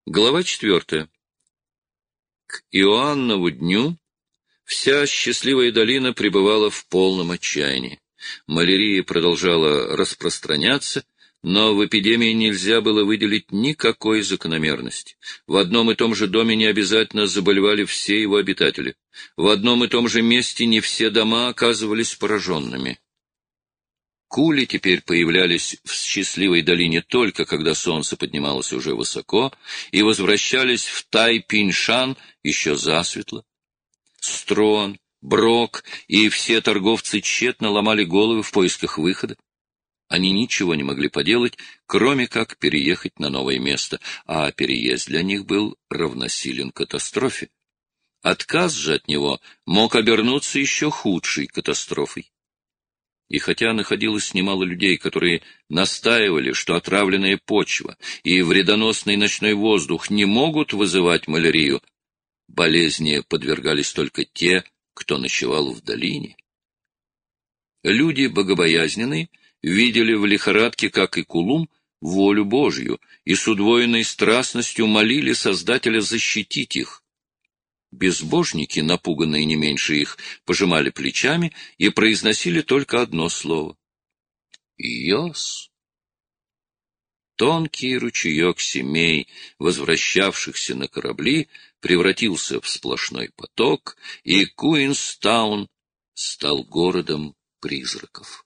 Глава 4. К Иоаннову дню вся счастливая долина пребывала в полном отчаянии. Малярия продолжала распространяться, но в эпидемии нельзя было выделить никакой закономерности. В одном и том же доме не обязательно заболевали все его обитатели. В одном и том же месте не все дома оказывались пораженными. Кули теперь появлялись в счастливой долине только когда солнце поднималось уже высоко, и возвращались в Тай-Пинь-Шан еще засветло. Строн, Брок и все торговцы тщетно ломали головы в поисках выхода. Они ничего не могли поделать, кроме как переехать на новое место, а переезд для них был равносилен катастрофе. Отказ же от него мог обернуться еще худшей катастрофой. И хотя находилось немало людей, которые настаивали, что отравленная почва и вредоносный ночной воздух не могут вызывать малярию, болезни подвергались только те, кто ночевал в долине. Люди богобоязненные видели в лихорадке, как и Кулум, волю Божью, и с удвоенной страстностью молили Создателя защитить их. Безбожники, напуганные не меньше их, пожимали плечами и произносили только одно слово — «Йос». Тонкий ручеек семей, возвращавшихся на корабли, превратился в сплошной поток, и Куинстаун стал городом призраков.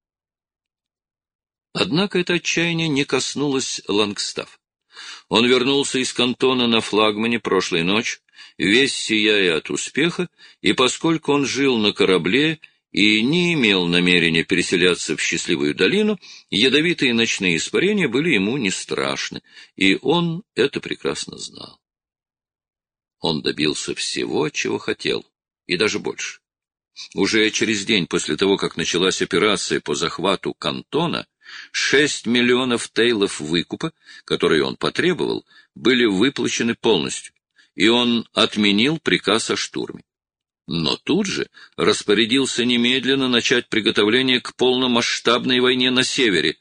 Однако это отчаяние не коснулось Лангстаффа. Он вернулся из Кантона на флагмане прошлой ночью, весь сияя от успеха, и поскольку он жил на корабле и не имел намерения переселяться в счастливую долину, ядовитые ночные испарения были ему не страшны, и он это прекрасно знал. Он добился всего, чего хотел, и даже больше. Уже через день после того, как началась операция по захвату Кантона, 6 миллионов тейлов выкупа, которые он потребовал, были выплачены полностью, и он отменил приказ о штурме. Но тут же распорядился немедленно начать приготовление к полномасштабной войне на севере.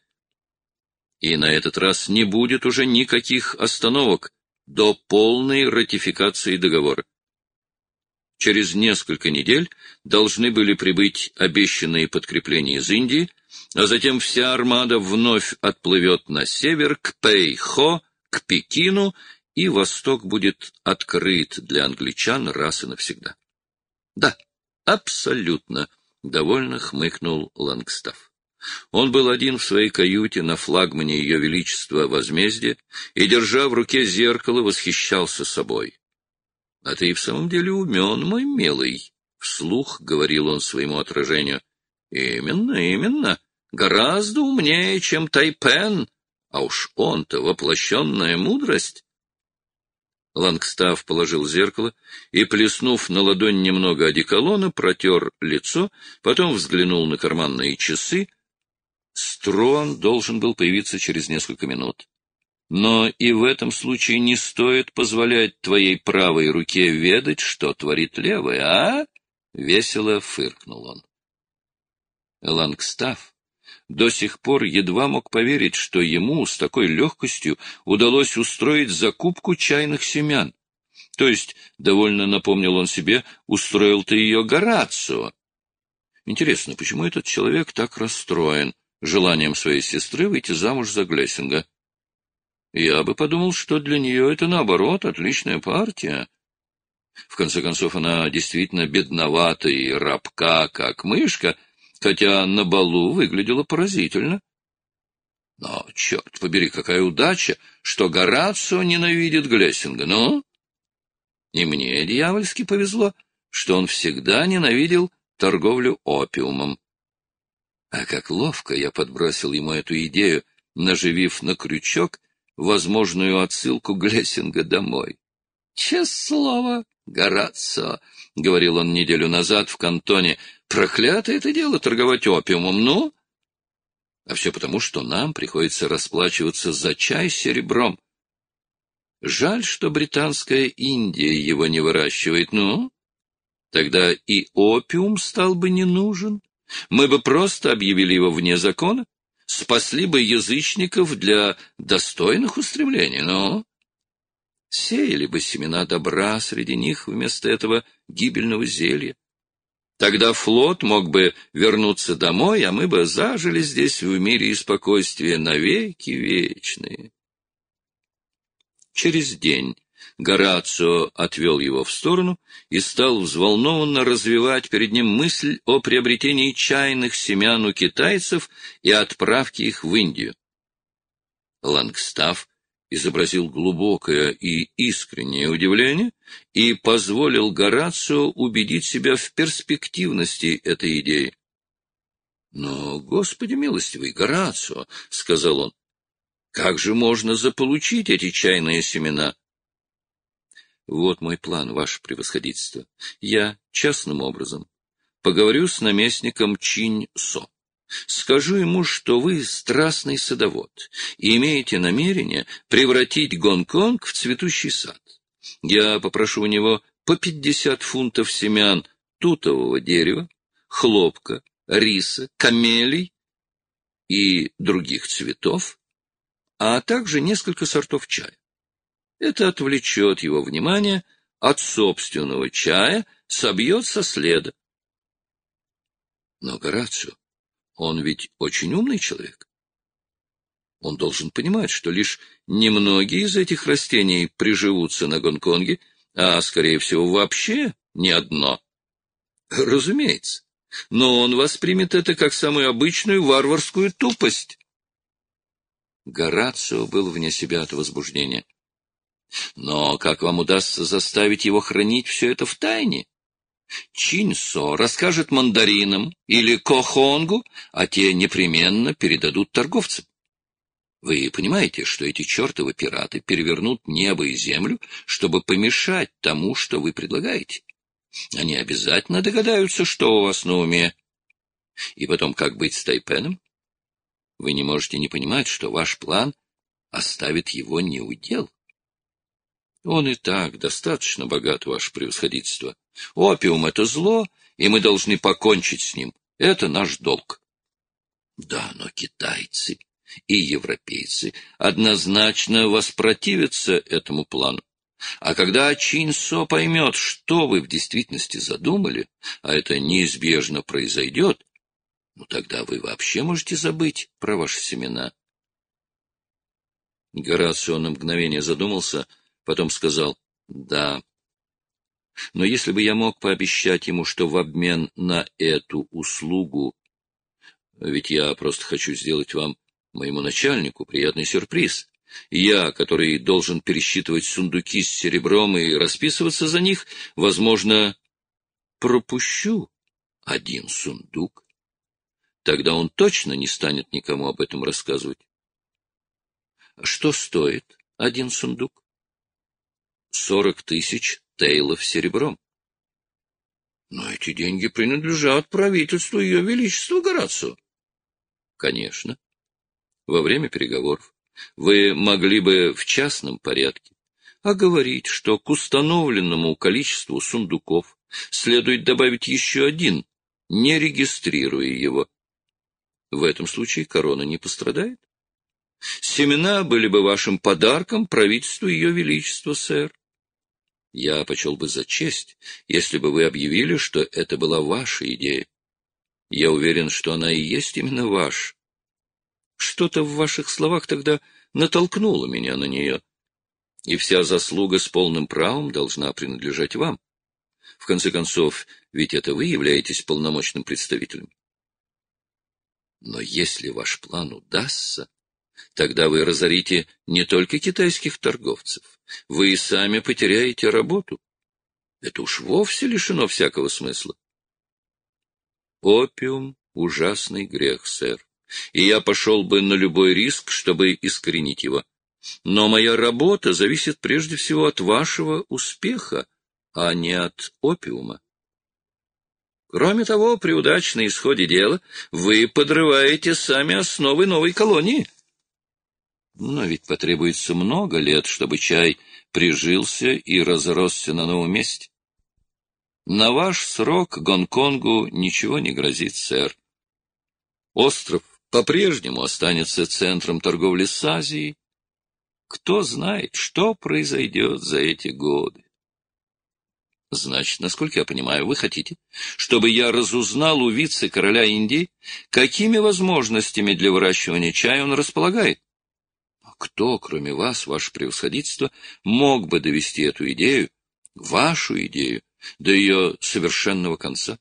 И на этот раз не будет уже никаких остановок до полной ратификации договора. Через несколько недель должны были прибыть обещанные подкрепления из Индии, а затем вся армада вновь отплывет на север, к Пэйхо, к Пекину, и Восток будет открыт для англичан раз и навсегда. Да, абсолютно, — довольно хмыкнул Лангстафф. Он был один в своей каюте на флагмане Ее Величества Возмездия и, держа в руке зеркало, восхищался собой. — А ты и в самом деле умен, мой милый, — вслух говорил он своему отражению. — Именно, именно. Гораздо умнее, чем Тайпен, а уж он-то воплощенная мудрость. Лангстафф положил зеркало и, плеснув на ладонь немного одеколона, протер лицо, потом взглянул на карманные часы. Строн должен был появиться через несколько минут. Но и в этом случае не стоит позволять твоей правой руке ведать, что творит левая, а? — весело фыркнул он. Лангстафф до сих пор едва мог поверить, что ему с такой легкостью удалось устроить закупку чайных семян. То есть, довольно напомнил он себе, устроил-то ее Горацио. Интересно, почему этот человек так расстроен желанием своей сестры выйти замуж за Глессинга? Я бы подумал, что для нее это, наоборот, отличная партия. В конце концов, она действительно бедновата и рабка, как мышка, хотя на балу выглядела поразительно. Но, черт побери, какая удача, что Горацио ненавидит Глессинга, ну? И мне дьявольски повезло, что он всегда ненавидел торговлю опиумом. А как ловко я подбросил ему эту идею, наживив на крючок возможную отсылку Глессинга домой. Честное слово, Горацио, — говорил он неделю назад в Кантоне, — проклятое это дело торговать опиумом, ну? А все потому, что нам приходится расплачиваться за чай серебром. Жаль, что британская Индия его не выращивает, ну? Тогда и опиум стал бы не нужен. Мы бы просто объявили его вне закона, спасли бы язычников для достойных устремлений, ну? сеяли бы семена добра среди них вместо этого гибельного зелья. Тогда флот мог бы вернуться домой, а мы бы зажили здесь в мире и спокойствии навеки вечные. Через день Горацио отвел его в сторону и стал взволнованно развивать перед ним мысль о приобретении чайных семян у китайцев и отправке их в Индию. Лангстаф изобразил глубокое и искреннее удивление и позволил Горацио убедить себя в перспективности этой идеи. — Но, Господи милостивый, Горацио, — сказал он, — как же можно заполучить эти чайные семена? — Вот мой план, ваше превосходительство. Я частным образом поговорю с наместником Чинь-Со. Скажу ему, что вы страстный садовод и имеете намерение превратить Гонконг в цветущий сад. Я попрошу у него по 50 фунтов семян тутового дерева, хлопка, риса, камелий и других цветов, а также несколько сортов чая. Это отвлечет его внимание от собственного чая, собьет со следа. Но Горацио, он ведь очень умный человек. Он должен понимать, что лишь немногие из этих растений приживутся на Гонконге, а, скорее всего, вообще ни одно. Разумеется. Но он воспримет это как самую обычную варварскую тупость. Горацио был вне себя от возбуждения. Но как вам удастся заставить его хранить все это в тайне? Чинь-Со расскажет мандаринам или Кохонгу, а те непременно передадут торговцам. Вы понимаете, что эти чертовы пираты перевернут небо и землю, чтобы помешать тому, что вы предлагаете? Они обязательно догадаются, что у вас на уме. И потом, как быть с Тайпеном? Вы не можете не понимать, что ваш план оставит его неудел. Он и так достаточно богат, ваше превосходительство. Опиум — это зло, и мы должны покончить с ним. Это наш долг. Да, но китайцы и европейцы однозначно воспротивятся этому плану. А когда Чинь-Со поймет, что вы в действительности задумали, а это неизбежно произойдет, ну тогда вы вообще можете забыть про ваши семена. Горацио на мгновение задумался, потом сказал: «Да, но если бы я мог пообещать ему, что в обмен на эту услугу, ведь я просто хочу сделать вам, моему начальнику, приятный сюрприз, я, который должен пересчитывать сундуки с серебром и расписываться за них, возможно, пропущу один сундук, тогда он точно не станет никому об этом рассказывать. Что стоит один сундук? 40 тысяч тейлов серебром. Но эти деньги принадлежат правительству Ее Величества, Горацио. Конечно. Во время переговоров вы могли бы в частном порядке оговорить, что к установленному количеству сундуков следует добавить еще один, не регистрируя его. В этом случае корона не пострадает. Семена были бы вашим подарком правительству Ее Величества, сэр. Я почел бы за честь, если бы вы объявили, что это была ваша идея. Я уверен, что она и есть именно ваша. Что-то в ваших словах тогда натолкнуло меня на нее, и вся заслуга с полным правом должна принадлежать вам. В конце концов, ведь это вы являетесь полномочным представителем. Но если ваш план удастся, тогда вы разорите не только китайских торговцев, вы и сами потеряете работу. Это уж вовсе лишено всякого смысла. Опиум — ужасный грех, сэр, и я пошел бы на любой риск, чтобы искоренить его. Но моя работа зависит прежде всего от вашего успеха, а не от опиума. Кроме того, при удачном исходе дела вы подрываете сами основы новой колонии. Но ведь потребуется много лет, чтобы чай прижился и разросся на новом месте. На ваш срок Гонконгу ничего не грозит, сэр. Остров по-прежнему останется центром торговли с Азией. Кто знает, что произойдет за эти годы. Значит, насколько я понимаю, вы хотите, чтобы я разузнал у вице-короля Индии, какими возможностями для выращивания чая он располагает? Кто, кроме вас, ваше превосходительство, мог бы довести эту идею, вашу идею, до ее совершенного конца?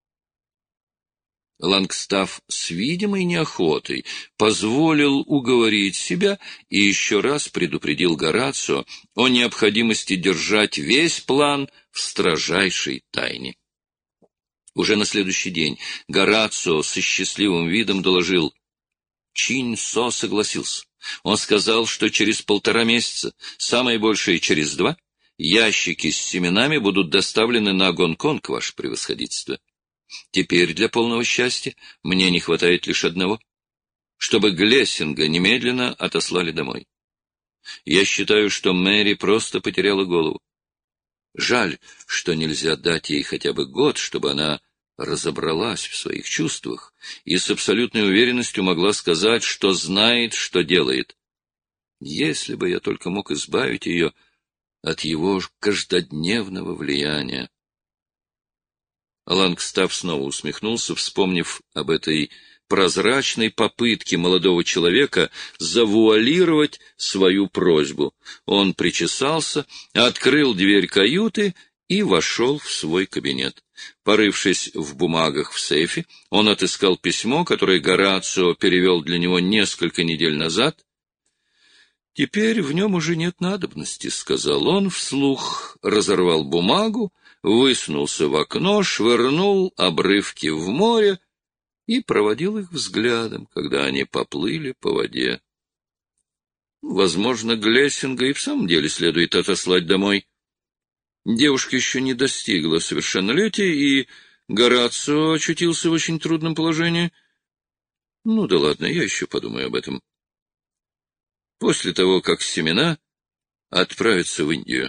Лангстаф с видимой неохотой позволил уговорить себя и еще раз предупредил Горацио о необходимости держать весь план в строжайшей тайне. Уже на следующий день Горацио со счастливым видом доложил: Чинь-Со согласился. Он сказал, что через 1,5 месяца, самое большее через 2, ящики с семенами будут доставлены на Гонконг, ваше превосходительство. Теперь для полного счастья мне не хватает лишь одного, чтобы Глессинга немедленно отослали домой. Я считаю, что Мэри просто потеряла голову. Жаль, что нельзя дать ей хотя бы год, чтобы она разобралась в своих чувствах и с абсолютной уверенностью могла сказать, что знает, что делает. Если бы я только мог избавить ее от его каждодневного влияния. Лангстаф снова усмехнулся, вспомнив об этой прозрачной попытке молодого человека завуалировать свою просьбу. Он причесался, открыл дверь каюты и вошел в свой кабинет. Порывшись в бумагах в сейфе, он отыскал письмо, которое Горацио перевел для него несколько недель назад. «Теперь в нем уже нет надобности», — сказал он вслух, разорвал бумагу, высунулся в окно, швырнул обрывки в море и проводил их взглядом, когда они поплыли по воде. Возможно, Глессинга и в самом деле следует отослать домой. Девушка еще не достигла совершеннолетия, и Горацио очутился в очень трудном положении. Ну да ладно, я еще подумаю об этом. После того, как семена отправятся в Индию.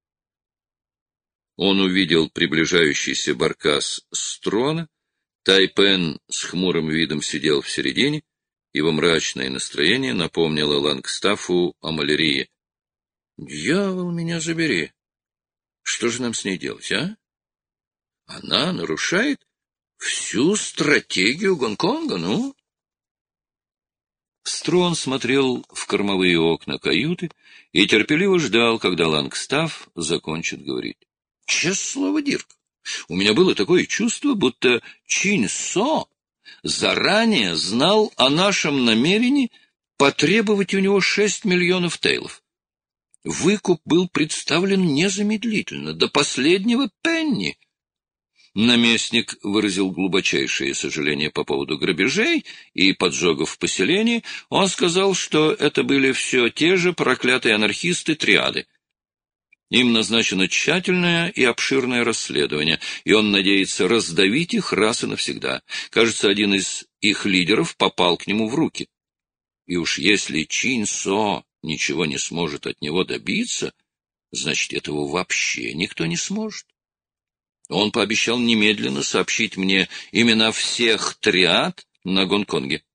Он увидел приближающийся баркас Строна. Тайпен с хмурым видом сидел в середине, его мрачное настроение напомнило Лангстафу о малярии. «Дьявол, меня забери! Что же нам с ней делать, а? Она нарушает всю стратегию Гонконга, ну?» Строн смотрел в кормовые окна каюты и терпеливо ждал, когда Лангстаф закончит говорить. «Честное слово, Дирк, у меня было такое чувство, будто Чинь-Со заранее знал о нашем намерении потребовать у него 6 миллионов тейлов. Выкуп был представлен незамедлительно, до последнего пенни». Наместник выразил глубочайшее сожаление по поводу грабежей и поджогов в поселении. Он сказал, что это были все те же проклятые анархисты-триады. Им назначено тщательное и обширное расследование, и он надеется раздавить их раз и навсегда. Кажется, один из их лидеров попал к нему в руки. И уж если Чинь-Со ничего не сможет от него добиться, значит, этого вообще никто не сможет. Он пообещал немедленно сообщить мне имена всех триад на Гонконге.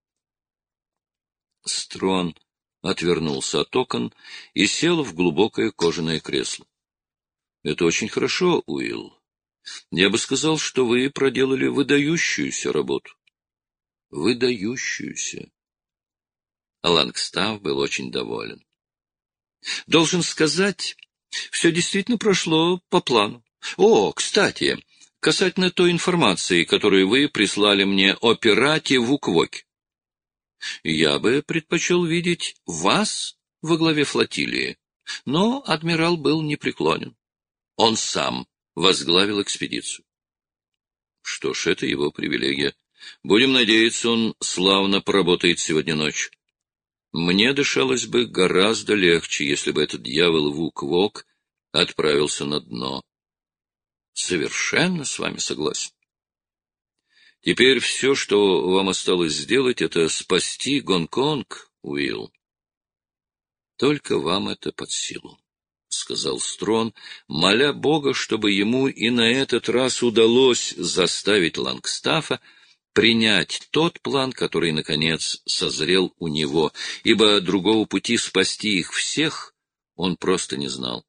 Строн отвернулся от окон и сел в глубокое кожаное кресло. — Это очень хорошо, Уилл. Я бы сказал, что вы проделали выдающуюся работу. Выдающуюся. Лангстаф был очень доволен. — Должен сказать, все действительно прошло по плану. О, кстати, касательно той информации, которую вы прислали мне о пирате Вук-Воке. Я бы предпочел видеть вас во главе флотилии, но адмирал был непреклонен. Он сам возглавил экспедицию. Что ж, это его привилегия. Будем надеяться, он славно поработает сегодня ночью. Мне дышалось бы гораздо легче, если бы этот дьявол Вук-Вок отправился на дно. Совершенно с вами согласен. Теперь все, что вам осталось сделать, это спасти Гонконг, Уилл. Только вам это под силу, — сказал Строн, моля Бога, чтобы ему и на этот раз удалось заставить Лангстафа принять тот план, который, наконец, созрел у него, ибо другого пути спасти их всех он просто не знал.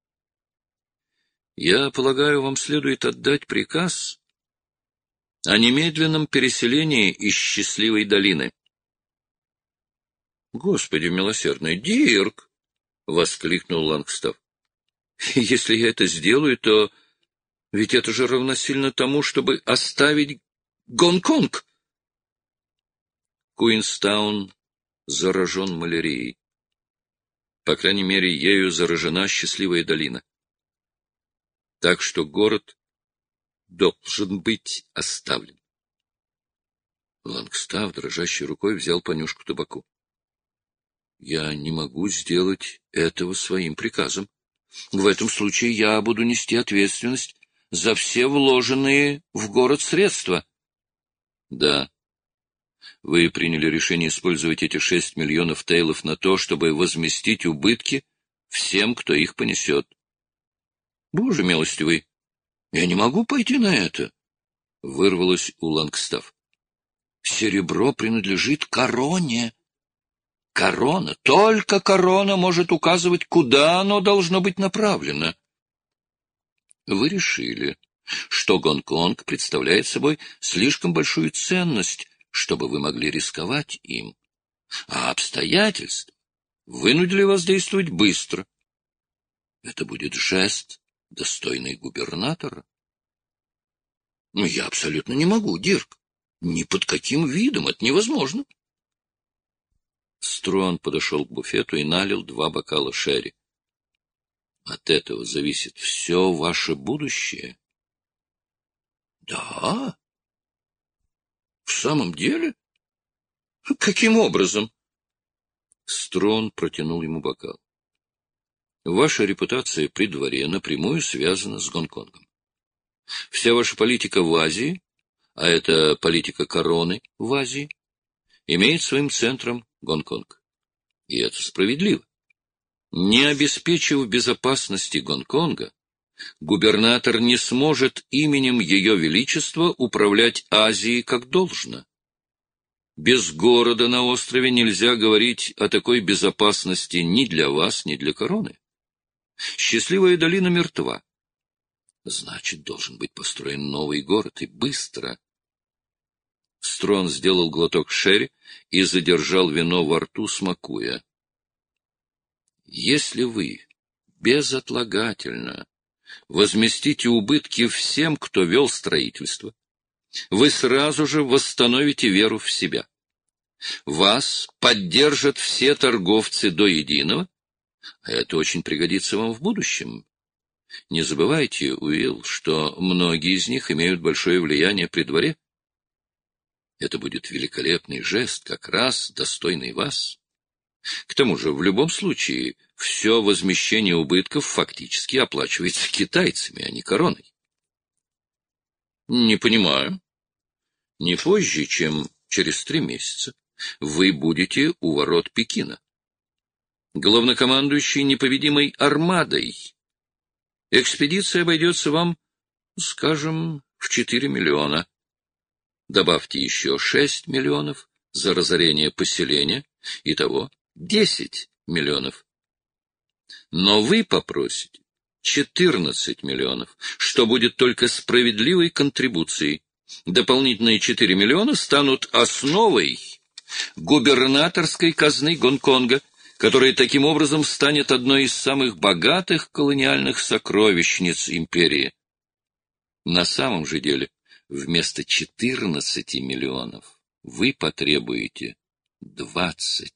«Я полагаю, вам следует отдать приказ о немедленном переселении из Счастливой долины». «Господи милосердный, Дирк!» — воскликнул Лангстаф. «Если я это сделаю, то ведь это же равносильно тому, чтобы оставить Гонконг!» Куинстаун заражен малярией. По крайней мере, ею заражена Счастливая долина. Так что город должен быть оставлен. Лангстаф дрожащей рукой взял понюшку табаку. «Я не могу сделать этого своим приказом. В этом случае я буду нести ответственность за все вложенные в город средства». «Да. Вы приняли решение использовать эти 6 миллионов тейлов на то, чтобы возместить убытки всем, кто их понесет». «Боже милостивый, я не могу пойти на это», — вырвалось у Лангстаф. «Серебро принадлежит короне. Корона, только корона может указывать, куда оно должно быть направлено». «Вы решили, что Гонконг представляет собой слишком большую ценность, чтобы вы могли рисковать им, а обстоятельства вынудили вас действовать быстро. Это будет жест, достойный губернатора». «Но я абсолютно не могу, Дирк. Ни под каким видом, это невозможно». Строн подошел к буфету и налил 2 бокала шерри. «От этого зависит все ваше будущее». «Да? В самом деле? Каким образом?» Строн протянул ему бокал. «Ваша репутация при дворе напрямую связана с Гонконгом. Вся ваша политика в Азии, а это политика короны в Азии, имеет своим центром Гонконг. И это справедливо. Не обеспечив безопасности Гонконга, губернатор не сможет именем Ее Величества управлять Азией как должно. Без города на острове нельзя говорить о такой безопасности ни для вас, ни для короны. Счастливая долина мертва. Значит, должен быть построен новый город, и быстро». Строн сделал глоток шерри и задержал вино во рту, смакуя. «Если вы безотлагательно возместите убытки всем, кто вел строительство, вы сразу же восстановите веру в себя. Вас поддержат все торговцы до единого, а это очень пригодится вам в будущем. Не забывайте, Уилл, что многие из них имеют большое влияние при дворе. Это будет великолепный жест, как раз достойный вас. К тому же, в любом случае, все возмещение убытков фактически оплачивается китайцами, а не короной». «Не понимаю. Не позже, чем через 3 месяца, вы будете у ворот Пекина. Главнокомандующий непобедимой армадой. Экспедиция обойдется вам, скажем, в 4 миллиона. Добавьте еще 6 миллионов за разорение поселения, итого 10 миллионов. Но вы попросите 14 миллионов, что будет только справедливой контрибуцией. Дополнительные 4 миллиона станут основой губернаторской казны Гонконга, которая таким образом станет одной из самых богатых колониальных сокровищниц империи. На самом же деле, вместо 14 миллионов вы потребуете 20.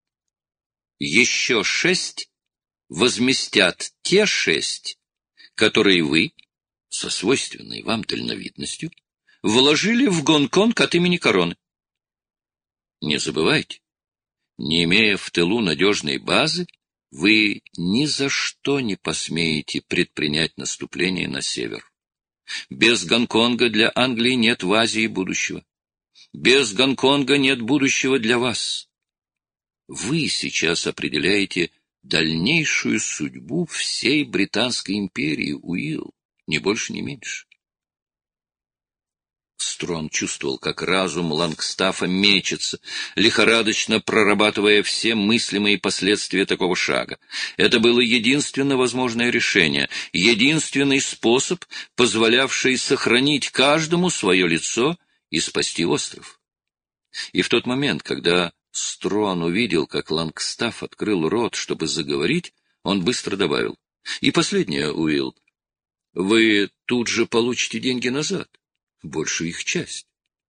Еще 6 возместят те 6, которые вы, со свойственной вам дальновидностью, вложили в Гонконг от имени короны. Не забывайте, не имея в тылу надежной базы, вы ни за что не посмеете предпринять наступление на север. Без Гонконга для Англии нет в Азии будущего. Без Гонконга нет будущего для вас. Вы сейчас определяете дальнейшую судьбу всей Британской империи, Уилл, ни больше, ни меньше. Строн чувствовал, как разум Лангстафа мечется, лихорадочно прорабатывая все мыслимые последствия такого шага. Это было единственно возможное решение, единственный способ, позволявший сохранить каждому свое лицо и спасти остров. И в тот момент, когда Строн увидел, как Лангстаф открыл рот, чтобы заговорить, он быстро добавил: «И последнее, Уилл, вы тут же получите деньги назад. Большую их часть.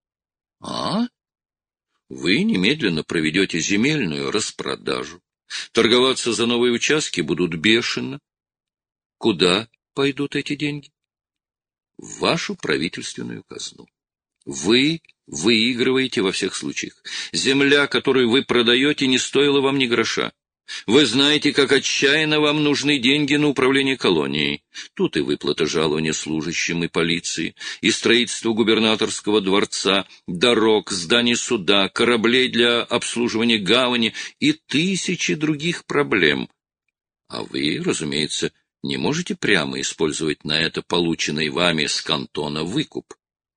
А? Вы немедленно проведете земельную распродажу. Торговаться за новые участки будут бешено. Куда пойдут эти деньги? В вашу правительственную казну. Вы выигрываете во всех случаях. Земля, которую вы продаете, не стоила вам ни гроша. Вы знаете, как отчаянно вам нужны деньги на управление колонией. Тут и выплата жалования служащим и полиции, и строительство губернаторского дворца, дорог, зданий суда, кораблей для обслуживания гавани и тысячи других проблем. А вы, разумеется, не можете прямо использовать на это полученный вами с кантона выкуп.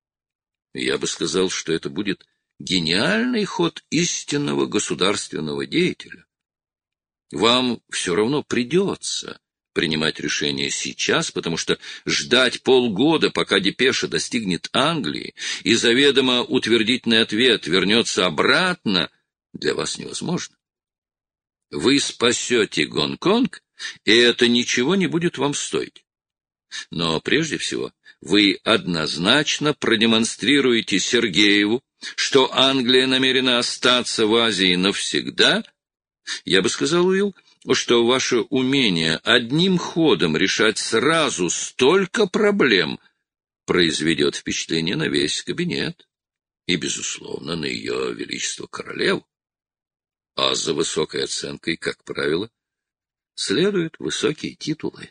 Я бы сказал, что это будет гениальный ход истинного государственного деятеля. Вам все равно придется принимать решение сейчас, потому что ждать полгода, пока депеша достигнет Англии, и заведомо утвердительный ответ вернется обратно, для вас невозможно. Вы спасете Гонконг, и это ничего не будет вам стоить. Но прежде всего вы однозначно продемонстрируете Сергееву, что Англия намерена остаться в Азии навсегда. Я бы сказал, Уилл, что ваше умение одним ходом решать сразу столько проблем произведет впечатление на весь кабинет и, безусловно, на ее величество королеву. А за высокой оценкой, как правило, следуют высокие титулы.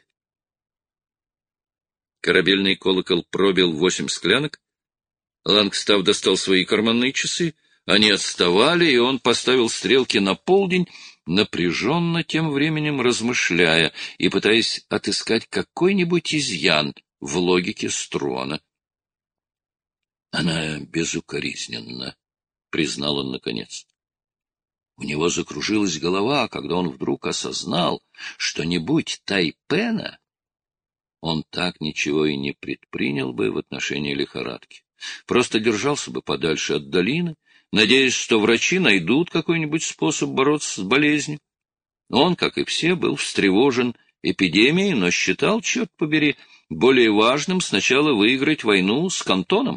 Корабельный колокол пробил 8 склянок. Лангстаф достал свои карманные часы. Они отставали, и он поставил стрелки на полдень, напряженно тем временем размышляя и пытаясь отыскать какой-нибудь изъян в логике Строна. «Она безукоризненна», — признал он наконец. У него закружилась голова, когда он вдруг осознал, что не будь Тайпена, он так ничего и не предпринял бы в отношении лихорадки. Просто держался бы подальше от долины, надеясь, что врачи найдут какой-нибудь способ бороться с болезнью. Он, как и все, был встревожен эпидемией, но считал, черт побери, более важным сначала выиграть войну с Кантоном.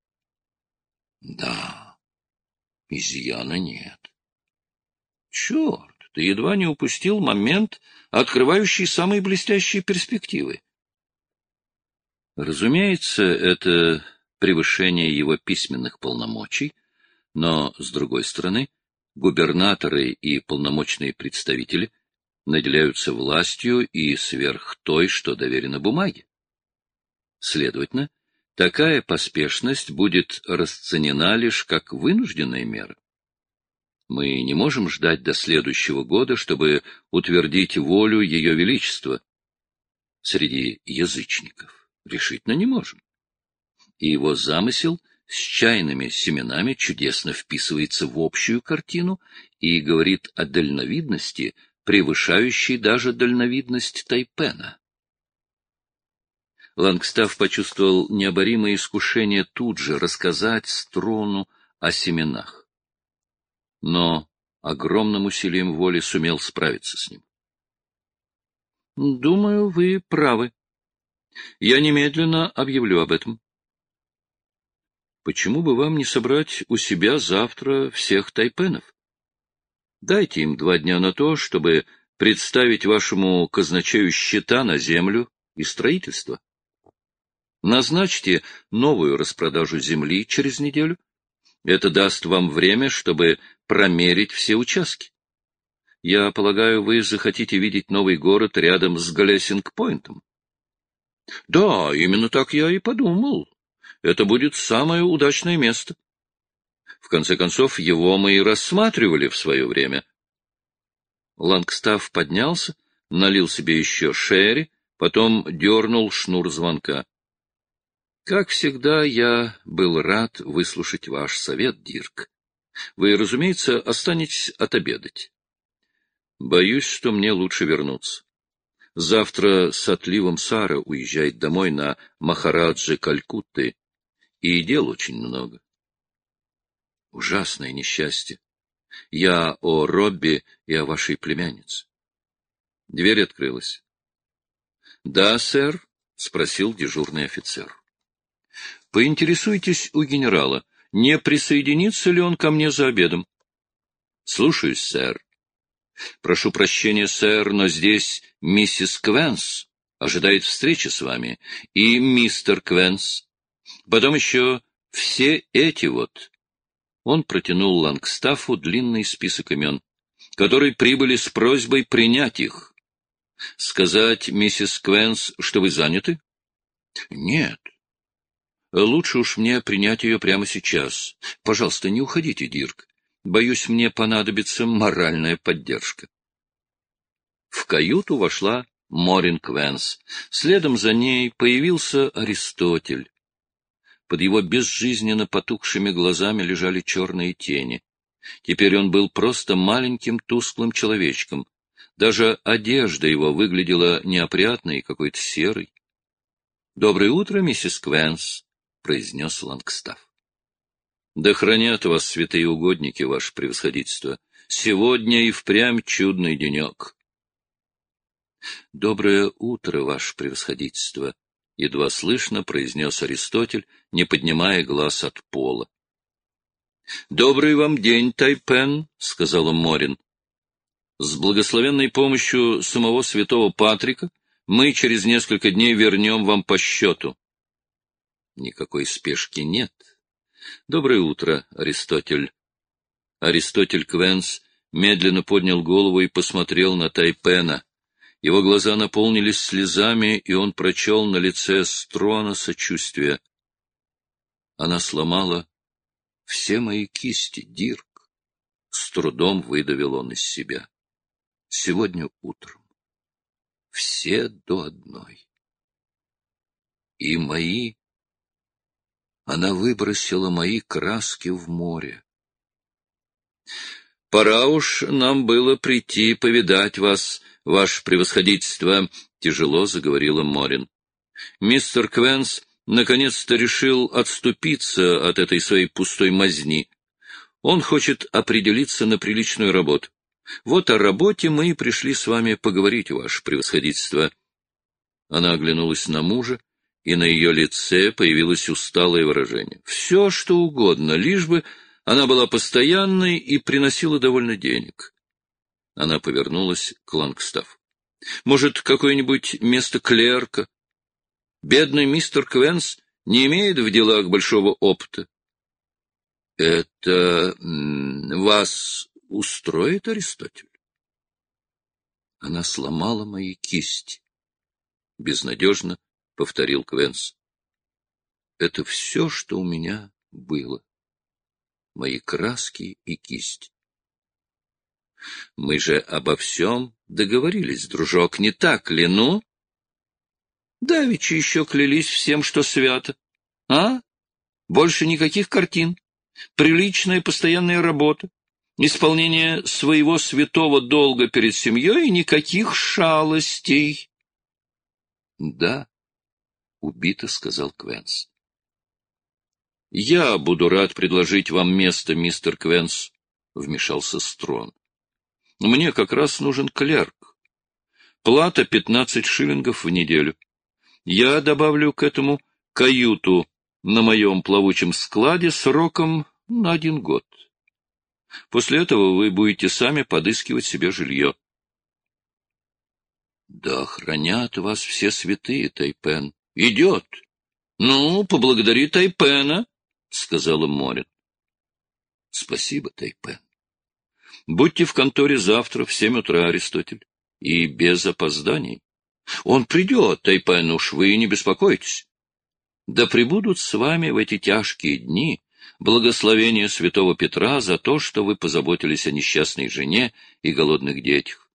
Да, изъяна нет. Черт, ты едва не упустил момент, открывающий самые блестящие перспективы. Разумеется, это превышение его письменных полномочий, но, с другой стороны, губернаторы и полномочные представители наделяются властью и сверх той, что доверено бумаге. Следовательно, такая поспешность будет расценена лишь как вынужденная мера. Мы не можем ждать до следующего года, чтобы утвердить волю Ее Величества среди язычников. Решительно не можем. И его замысел с чайными семенами чудесно вписывается в общую картину и говорит о дальновидности, превышающей даже дальновидность Тайпена. Лангстаф почувствовал необоримое искушение тут же рассказать Строну о семенах, но огромным усилием воли сумел справиться с ним. — Думаю, вы правы. Я немедленно объявлю об этом. Почему бы вам не собрать у себя завтра всех тайпенов? Дайте им 2 дня на то, чтобы представить вашему казначею счета на землю и строительство. Назначьте новую распродажу земли через неделю. Это даст вам время, чтобы промерить все участки. Я полагаю, вы захотите видеть новый город рядом с Галессинг-Пойнтом. Да, именно так я и подумал. Это будет самое удачное место. В конце концов, его мы и рассматривали в свое время. Лангстаф поднялся, налил себе еще шерри, потом дернул шнур звонка. Как всегда, я был рад выслушать ваш совет, Дирк. Вы, разумеется, останетесь отобедать. Боюсь, что мне лучше вернуться. Завтра с отливом Сара уезжает домой на Махараджи Калькутты, и дел очень много. Ужасное несчастье. Я о Робби и о вашей племяннице. Дверь открылась. — Да, сэр? — спросил дежурный офицер. — Поинтересуйтесь у генерала, не присоединится ли он ко мне за обедом. — Слушаюсь, сэр. — Прошу прощения, сэр, но здесь миссис Квенс ожидает встречи с вами, и мистер Квенс. Потом еще все эти вот. Он протянул Лангстафу длинный список имен, которые прибыли с просьбой принять их. — Сказать, миссис Квенс, что вы заняты? — Нет. Лучше уж мне принять ее прямо сейчас. Пожалуйста, не уходите, Дирк. Боюсь, мне понадобится моральная поддержка. В каюту вошла Морин Квенс. Следом за ней появился Аристотель. Под его безжизненно потухшими глазами лежали черные тени. Теперь он был просто маленьким тусклым человечком. Даже одежда его выглядела неопрятной и какой-то серой. — Доброе утро, миссис Квенс, — произнес Лангстаф. — Да хранят вас святые угодники, ваше превосходительство. Сегодня и впрямь чудный денек. — Доброе утро, ваше превосходительство, — едва слышно произнес Аристотель, не поднимая глаз от пола. — Добрый вам день, Тайпен, — сказала Морин. — С благословенной помощью самого святого Патрика мы через несколько дней вернем вам по счету. — Никакой спешки нет. Доброе утро, Аристотель. Аристотель Квенс медленно поднял голову и посмотрел на Тайпена. Его глаза наполнились слезами, и он прочел на лице Строна сочувствие. Она сломала все мои кисти, Дирк. С трудом выдавил он из себя. Сегодня утром. Все до одной. И мои... Она выбросила мои краски в море. Пора уж нам было прийти повидать вас, ваше превосходительство, — тяжело заговорила Морин. Мистер Квенс наконец-то решил отступиться от этой своей пустой мазни. Он хочет определиться на приличную работу. Вот о работе мы и пришли с вами поговорить, ваше превосходительство. Она оглянулась на мужа, и на ее лице появилось усталое выражение. Все, что угодно, лишь бы она была постоянной и приносила довольно денег. Она повернулась к Лангстафу. Может, какое-нибудь место клерка? Бедный мистер Квенс не имеет в делах большого опыта. — Это вас устроит, Аристотель? Она сломала мои кисти. Безнадежно повторил Квенс. Это все, что у меня было. Мои краски и кисть. Мы же обо всем договорились, дружок, не так ли, ну? Давеча еще клялись всем, что свято. А? Больше никаких картин. Приличная постоянная работа. Исполнение своего святого долга перед семьей и никаких шалостей. Да, убито, сказал Квенс. Я буду рад предложить вам место, мистер Квенс, вмешался Строн. Мне как раз нужен клерк. Плата 15 шиллингов в неделю. Я добавлю к этому каюту на моем плавучем складе сроком на 1 год. После этого вы будете сами подыскивать себе жилье. — Да хранят вас все святые, Тайпен. — Идет. — Ну, поблагодари Тайпена, — сказала Морин. — Спасибо, Тайпен. Будьте в конторе завтра в 7 утра, Аристотель, и без опозданий. Он придет, Тайпен, уж вы не беспокойтесь. Да пребудут с вами в эти тяжкие дни благословение святого Петра за то, что вы позаботились о несчастной жене и голодных детях.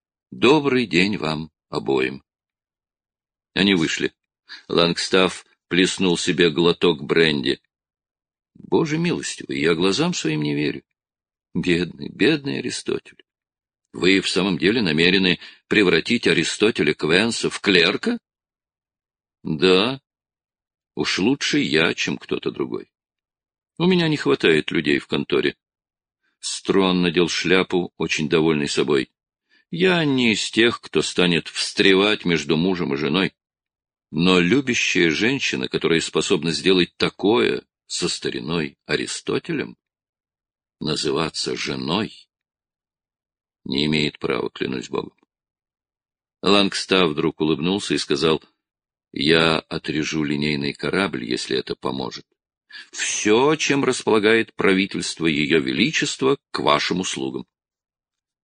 Добрый день вам обоим. Они вышли. Лангстаф плеснул себе глоток бренди. Боже милостивый, я глазам своим не верю. Бедный, бедный Аристотель. Вы в самом деле намерены превратить Аристотеля Квенса в клерка? Да. Уж лучше я, чем кто-то другой. У меня не хватает людей в конторе. Строн надел шляпу, очень довольный собой. Я не из тех, кто станет встревать между мужем и женой. Но любящая женщина, которая способна сделать такое со стариной Аристотелем, называться женой, не имеет права, клянусь Богом. Лангстаф вдруг улыбнулся и сказал: «Я отрежу линейный корабль, если это поможет. Все, чем располагает правительство Ее Величества, к вашим услугам».